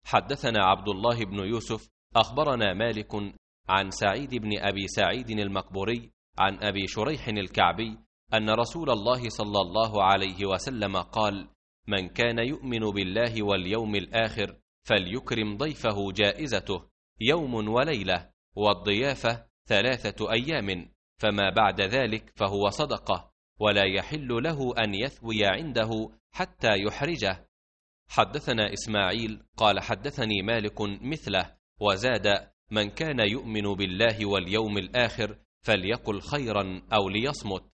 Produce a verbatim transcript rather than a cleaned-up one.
حدثنا عبد الله بن يوسف أخبرنا مالك عن سعيد بن أبي سعيد المقبوري عن أبي شريح الكعبي أن رسول الله صلى الله عليه وسلم قال: من كان يؤمن بالله واليوم الآخر فليكرم ضيفه جائزته يوم وليلة، والضيافة ثلاثة أيام، فما بعد ذلك فهو صدقة، ولا يحل له أن يثوي عنده حتى يحرجه. حدثنا إسماعيل قال حدثني مالك مثله، وزاد: من كان يؤمن بالله واليوم الآخر فليقل خيرا أو ليصمت.